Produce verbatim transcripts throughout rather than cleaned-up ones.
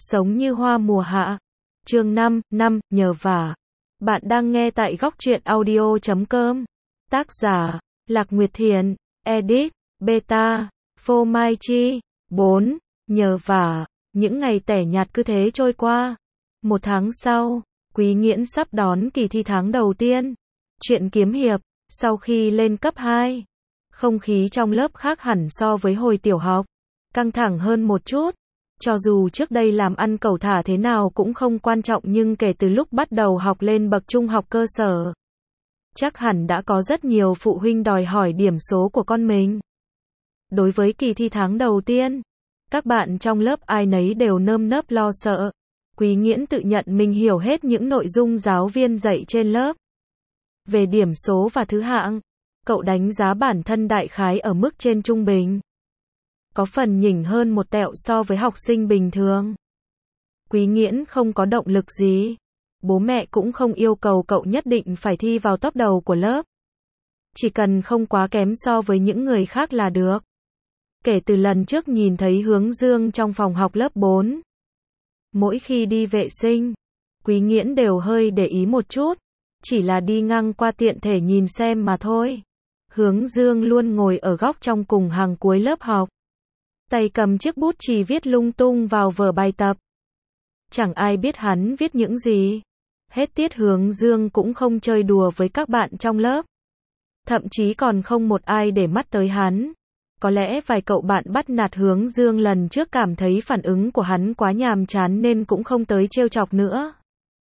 Sống như hoa mùa hạ. Chương năm, năm, nhờ vả. Bạn đang nghe tại góc truyện audio chấm com. Tác giả, Lạc Nguyệt Thiền. Edit, Beta, Phô Mai Chi. bốn. Nhờ vả. Những ngày tẻ nhạt cứ thế trôi qua. Một tháng sau, Quý Nghiễn sắp đón kỳ thi tháng đầu tiên. Truyện kiếm hiệp. Sau khi lên cấp hai, không khí trong lớp khác hẳn so với hồi tiểu học. Căng thẳng hơn một chút. Cho dù trước đây làm ăn cẩu thả thế nào cũng không quan trọng, nhưng kể từ lúc bắt đầu học lên bậc trung học cơ sở, chắc hẳn đã có rất nhiều phụ huynh đòi hỏi điểm số của con mình. Đối với kỳ thi tháng đầu tiên, các bạn trong lớp ai nấy đều nơm nớp lo sợ. Quý Nghiễn tự nhận mình hiểu hết những nội dung giáo viên dạy trên lớp. Về điểm số và thứ hạng, cậu đánh giá bản thân đại khái ở mức trên trung bình. Có phần nhỉnh hơn một tẹo so với học sinh bình thường. Quý Nghiễn không có động lực gì. Bố mẹ cũng không yêu cầu cậu nhất định phải thi vào top đầu của lớp. Chỉ cần không quá kém so với những người khác là được. Kể từ lần trước nhìn thấy Hướng Dương trong phòng học lớp bốn, mỗi khi đi vệ sinh, Quý Nghiễn đều hơi để ý một chút. Chỉ là đi ngang qua tiện thể nhìn xem mà thôi. Hướng Dương luôn ngồi ở góc trong cùng hàng cuối lớp học. Tay cầm chiếc bút chì viết lung tung vào vở bài tập. Chẳng ai biết hắn viết những gì. Hết tiết Hướng Dương cũng không chơi đùa với các bạn trong lớp. Thậm chí còn không một ai để mắt tới hắn. Có lẽ vài cậu bạn bắt nạt Hướng Dương lần trước cảm thấy phản ứng của hắn quá nhàm chán nên cũng không tới trêu chọc nữa.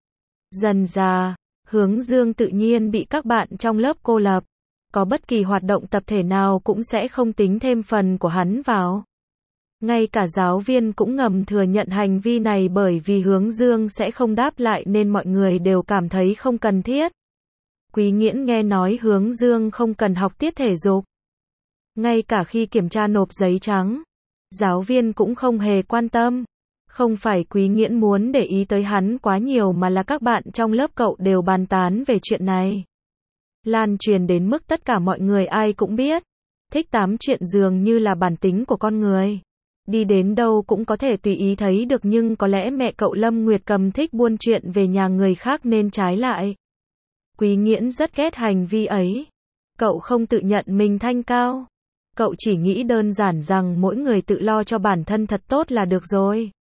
Dần dà, Hướng Dương tự nhiên bị các bạn trong lớp cô lập. Có bất kỳ hoạt động tập thể nào cũng sẽ không tính thêm phần của hắn vào. Ngay cả giáo viên cũng ngầm thừa nhận hành vi này, bởi vì Hướng Dương sẽ không đáp lại nên mọi người đều cảm thấy không cần thiết. Quý Nghiễn nghe nói Hướng Dương không cần học tiết thể dục. Ngay cả khi kiểm tra nộp giấy trắng, giáo viên cũng không hề quan tâm. Không phải Quý Nghiễn muốn để ý tới hắn quá nhiều mà là các bạn trong lớp cậu đều bàn tán về chuyện này. Lan truyền đến mức tất cả mọi người ai cũng biết. Thích tám chuyện dường như là bản tính của con người. Đi đến đâu cũng có thể tùy ý thấy được, nhưng có lẽ mẹ cậu Lâm Nguyệt Cầm thích buôn chuyện về nhà người khác nên trái lại. Quý Nghiễn rất ghét hành vi ấy. Cậu không tự nhận mình thanh cao. Cậu chỉ nghĩ đơn giản rằng mỗi người tự lo cho bản thân thật tốt là được rồi.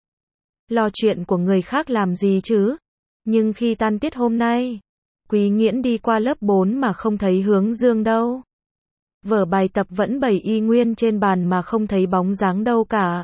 Lo chuyện của người khác làm gì chứ? Nhưng khi tan tiết hôm nay, Quý Nghiễn đi qua lớp bốn mà không thấy Hướng Dương đâu. Vở bài tập vẫn bày y nguyên trên bàn mà không thấy bóng dáng đâu cả.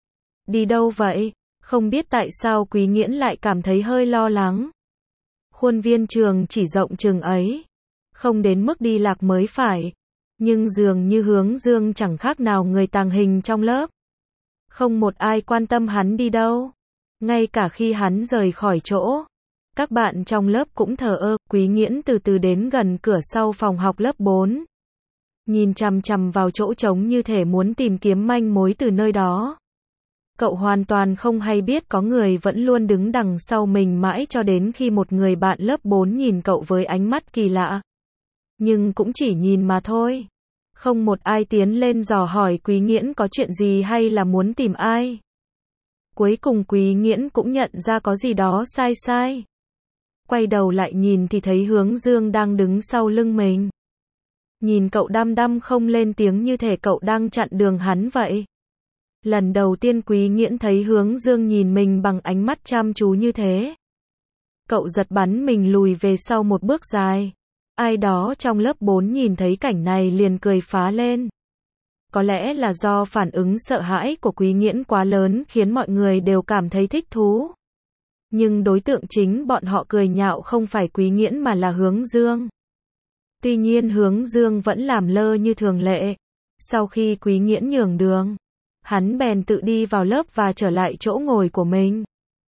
Đi đâu vậy? Không biết tại sao Quý Nghiễn lại cảm thấy hơi lo lắng. Khuôn viên trường chỉ rộng chừng ấy. Không đến mức đi lạc mới phải. Nhưng dường như Hướng Dương chẳng khác nào người tàng hình trong lớp. Không một ai quan tâm hắn đi đâu. Ngay cả khi hắn rời khỏi chỗ, các bạn trong lớp cũng thờ ơ. Quý Nghiễn từ từ đến gần cửa sau phòng học lớp bốn. Nhìn chằm chằm vào chỗ trống như thể muốn tìm kiếm manh mối từ nơi đó. Cậu hoàn toàn không hay biết có người vẫn luôn đứng đằng sau mình mãi cho đến khi một người bạn lớp bốn nhìn cậu với ánh mắt kỳ lạ. Nhưng cũng chỉ nhìn mà thôi. Không một ai tiến lên dò hỏi Quý Nghiễn có chuyện gì hay là muốn tìm ai. Cuối cùng Quý Nghiễn cũng nhận ra có gì đó sai sai. Quay đầu lại nhìn thì thấy Hướng Dương đang đứng sau lưng mình. Nhìn cậu đăm đăm không lên tiếng như thể cậu đang chặn đường hắn vậy. Lần đầu tiên Quý Nghiễn thấy Hướng Dương nhìn mình bằng ánh mắt chăm chú như thế. Cậu giật bắn mình lùi về sau một bước dài. Ai đó trong lớp bốn nhìn thấy cảnh này liền cười phá lên. Có lẽ là do phản ứng sợ hãi của Quý Nghiễn quá lớn khiến mọi người đều cảm thấy thích thú. Nhưng đối tượng chính bọn họ cười nhạo không phải Quý Nghiễn mà là Hướng Dương. Tuy nhiên Hướng Dương vẫn làm lơ như thường lệ. Sau khi Quý Nghiễn nhường đường, hắn bèn tự đi vào lớp và trở lại chỗ ngồi của mình.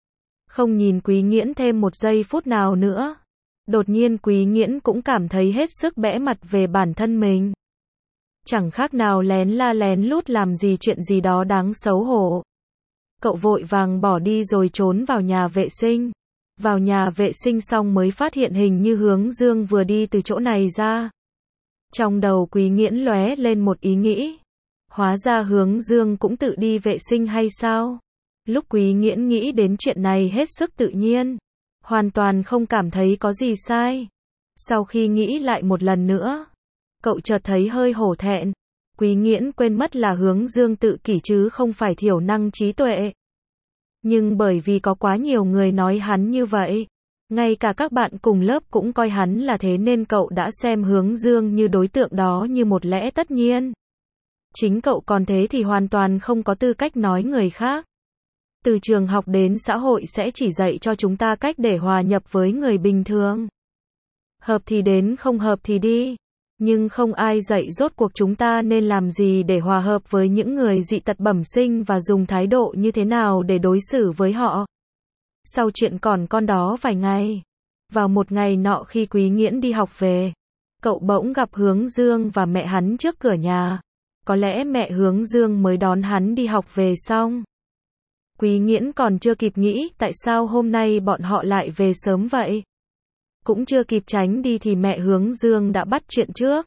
Không nhìn Quý Nghiễn thêm một giây phút nào nữa. Đột nhiên Quý Nghiễn cũng cảm thấy hết sức bẽ mặt về bản thân mình. Chẳng khác nào lén la lén lút làm gì chuyện gì đó đáng xấu hổ. Cậu vội vàng bỏ đi rồi trốn vào nhà vệ sinh. Vào nhà vệ sinh xong mới phát hiện hình như Hướng Dương vừa đi từ chỗ này ra. Trong đầu Quý Nghiễn lóe lên một ý nghĩ. Hóa ra Hướng Dương cũng tự đi vệ sinh hay sao? Lúc Quý Nghiễn nghĩ đến chuyện này hết sức tự nhiên, hoàn toàn không cảm thấy có gì sai. Sau khi nghĩ lại một lần nữa, cậu chợt thấy hơi hổ thẹn. Quý Nghiễn quên mất là Hướng Dương tự kỷ chứ không phải thiểu năng trí tuệ. Nhưng bởi vì có quá nhiều người nói hắn như vậy, ngay cả các bạn cùng lớp cũng coi hắn là thế nên cậu đã xem Hướng Dương như đối tượng đó như một lẽ tất nhiên. Chính cậu còn thế thì hoàn toàn không có tư cách nói người khác. Từ trường học đến xã hội sẽ chỉ dạy cho chúng ta cách để hòa nhập với người bình thường. Hợp thì đến, không hợp thì đi. Nhưng không ai dạy rốt cuộc chúng ta nên làm gì để hòa hợp với những người dị tật bẩm sinh và dùng thái độ như thế nào để đối xử với họ. Sau chuyện còn con đó vài ngày, vào một ngày nọ khi Quý Nghiễn đi học về, cậu bỗng gặp Hướng Dương và mẹ hắn trước cửa nhà. Có lẽ mẹ Hướng Dương mới đón hắn đi học về xong. Quý Nghiễn còn chưa kịp nghĩ tại sao hôm nay bọn họ lại về sớm vậy. Cũng chưa kịp tránh đi thì mẹ Hướng Dương đã bắt chuyện trước.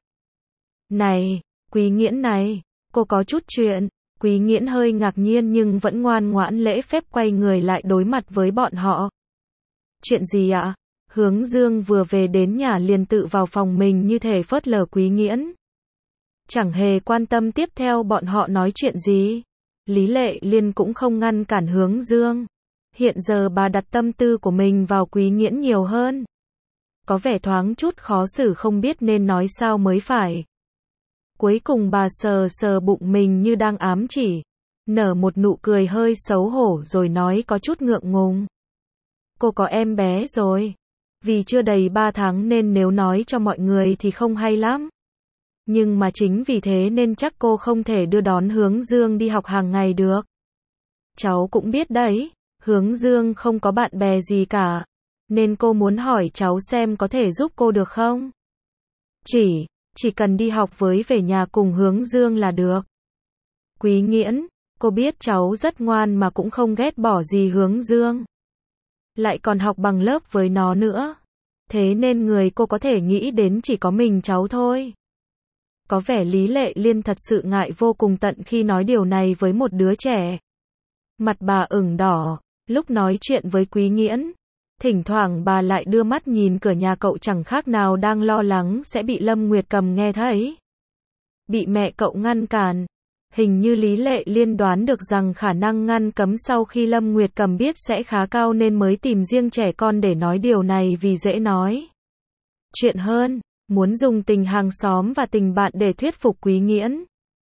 Này, Quý Nghiễn này, cô có chút chuyện. Quý Nghiễn hơi ngạc nhiên nhưng vẫn ngoan ngoãn lễ phép quay người lại đối mặt với bọn họ. Chuyện gì ạ? Hướng Dương vừa về đến nhà liền tự vào phòng mình như thể phớt lờ Quý Nghiễn. Chẳng hề quan tâm tiếp theo bọn họ nói chuyện gì. Lý Lệ Liên cũng không ngăn cản Hướng Dương. Hiện giờ bà đặt tâm tư của mình vào Quý Nghiễn nhiều hơn. Có vẻ thoáng chút khó xử không biết nên nói sao mới phải. Cuối cùng bà sờ sờ bụng mình như đang ám chỉ. Nở một nụ cười hơi xấu hổ rồi nói có chút ngượng ngùng. Cô có em bé rồi. Vì chưa đầy ba tháng nên nếu nói cho mọi người thì không hay lắm. Nhưng mà chính vì thế nên chắc cô không thể đưa đón Hướng Dương đi học hàng ngày được. Cháu cũng biết đấy, Hướng Dương không có bạn bè gì cả. Nên cô muốn hỏi cháu xem có thể giúp cô được không? Chỉ, chỉ cần đi học với về nhà cùng Hướng Dương là được. Quý Nghiễn, cô biết cháu rất ngoan mà cũng không ghét bỏ gì Hướng Dương. Lại còn học bằng lớp với nó nữa. Thế nên người cô có thể nghĩ đến chỉ có mình cháu thôi. Có vẻ Lý Lệ Liên thật sự ngại vô cùng tận khi nói điều này với một đứa trẻ. Mặt bà ửng đỏ, lúc nói chuyện với Quý Nghiễn. Thỉnh thoảng bà lại đưa mắt nhìn cửa nhà cậu chẳng khác nào đang lo lắng sẽ bị Lâm Nguyệt Cầm nghe thấy. Bị mẹ cậu ngăn cản. Hình như Lý Lệ Liên đoán được rằng khả năng ngăn cấm sau khi Lâm Nguyệt Cầm biết sẽ khá cao nên mới tìm riêng trẻ con để nói điều này vì dễ nói. Chuyện hơn, muốn dùng tình hàng xóm và tình bạn để thuyết phục Quý Nghiễn.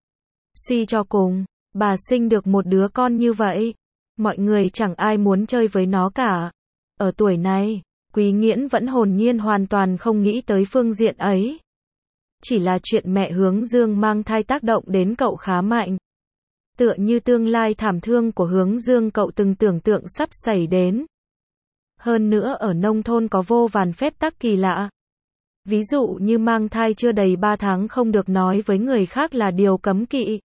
Suy cho cùng, bà sinh được một đứa con như vậy. Mọi người chẳng ai muốn chơi với nó cả. Ở tuổi này, Quý Nghiễn vẫn hồn nhiên hoàn toàn không nghĩ tới phương diện ấy. Chỉ là chuyện mẹ Hướng Dương mang thai tác động đến cậu khá mạnh. Tựa như tương lai thảm thương của Hướng Dương cậu từng tưởng tượng sắp xảy đến. Hơn nữa ở nông thôn có vô vàn phép tắc kỳ lạ. Ví dụ như mang thai chưa đầy ba tháng không được nói với người khác là điều cấm kỵ.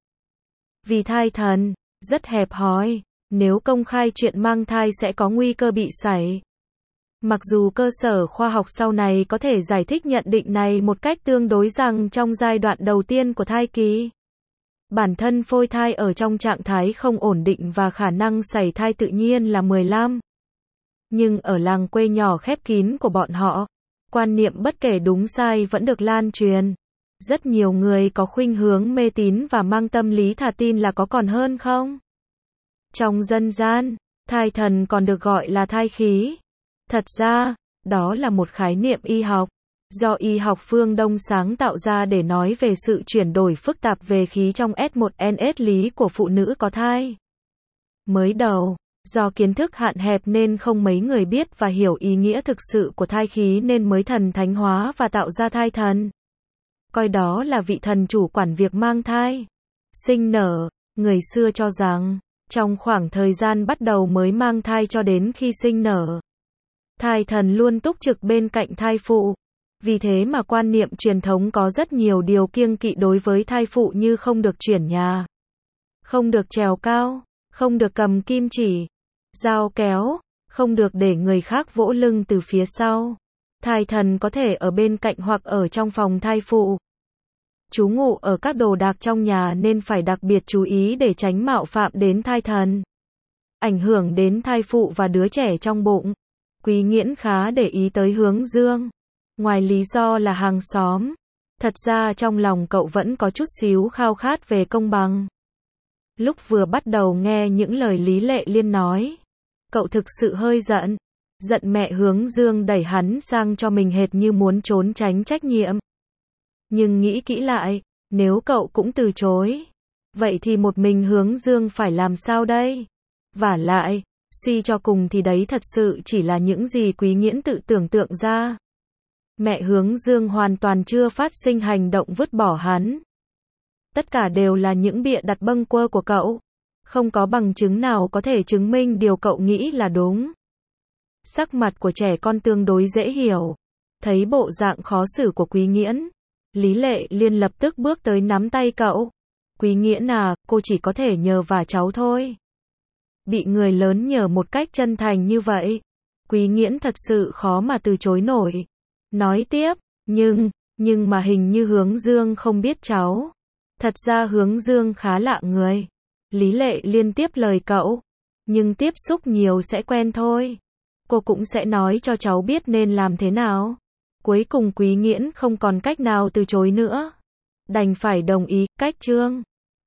Vì thai thần, rất hẹp hòi. Nếu công khai chuyện mang thai sẽ có nguy cơ bị sảy. Mặc dù cơ sở khoa học sau này có thể giải thích nhận định này một cách tương đối rằng trong giai đoạn đầu tiên của thai kỳ, bản thân phôi thai ở trong trạng thái không ổn định và khả năng sảy thai tự nhiên là mười lăm. Nhưng ở làng quê nhỏ khép kín của bọn họ, quan niệm bất kể đúng sai vẫn được lan truyền. Rất nhiều người có khuynh hướng mê tín và mang tâm lý thà tin là có còn hơn không. Trong dân gian, thai thần còn được gọi là thai khí. Thật ra, đó là một khái niệm y học, do y học phương Đông sáng tạo ra để nói về sự chuyển đổi phức tạp về khí trong S một N S lý của phụ nữ có thai. Mới đầu, do kiến thức hạn hẹp nên không mấy người biết và hiểu ý nghĩa thực sự của thai khí nên mới thần thánh hóa và tạo ra thai thần. Coi đó là vị thần chủ quản việc mang thai, sinh nở. Người xưa cho rằng, trong khoảng thời gian bắt đầu mới mang thai cho đến khi sinh nở, thai thần luôn túc trực bên cạnh thai phụ. Vì thế mà quan niệm truyền thống có rất nhiều điều kiêng kỵ đối với thai phụ như không được chuyển nhà, không được trèo cao, không được cầm kim chỉ, dao kéo, không được để người khác vỗ lưng từ phía sau. Thai thần có thể ở bên cạnh hoặc ở trong phòng thai phụ. Trú ngụ ở các đồ đạc trong nhà nên phải đặc biệt chú ý để tránh mạo phạm đến thai thần. ảnh hưởng đến thai phụ và đứa trẻ trong bụng. Quý Nghiễn khá để ý tới Hướng Dương. Ngoài lý do là hàng xóm, thật ra trong lòng cậu vẫn có chút xíu khao khát về công bằng. Lúc vừa bắt đầu nghe những lời Lý Lệ Liên nói, cậu thực sự hơi giận. Giận mẹ Hướng Dương đẩy hắn sang cho mình hệt như muốn trốn tránh trách nhiệm. Nhưng nghĩ kỹ lại, nếu cậu cũng từ chối, vậy thì một mình Hướng Dương phải làm sao đây? Vả lại, suy cho cùng thì đấy thật sự chỉ là những gì Quý Nghiễn tự tưởng tượng ra. Mẹ Hướng Dương hoàn toàn chưa phát sinh hành động vứt bỏ hắn. Tất cả đều là những bịa đặt bâng quơ của cậu. Không có bằng chứng nào có thể chứng minh điều cậu nghĩ là đúng. Sắc mặt của trẻ con tương đối dễ hiểu. Thấy bộ dạng khó xử của Quý Nghiễn, Lý Lệ Liên lập tức bước tới nắm tay cậu. Quý Nghiễn à, cô chỉ có thể nhờ vả cháu thôi. Bị người lớn nhờ một cách chân thành như vậy, Quý Nghiễn thật sự khó mà từ chối nổi. Nói tiếp, nhưng, nhưng mà hình như Hướng Dương không biết cháu. Thật ra Hướng Dương khá lạ người. Lý Lệ Liên tiếp lời cậu. Nhưng tiếp xúc nhiều sẽ quen thôi. Cô cũng sẽ nói cho cháu biết nên làm thế nào. Cuối cùng Quý Nghiễn không còn cách nào từ chối nữa. Đành phải đồng ý, cách Trương.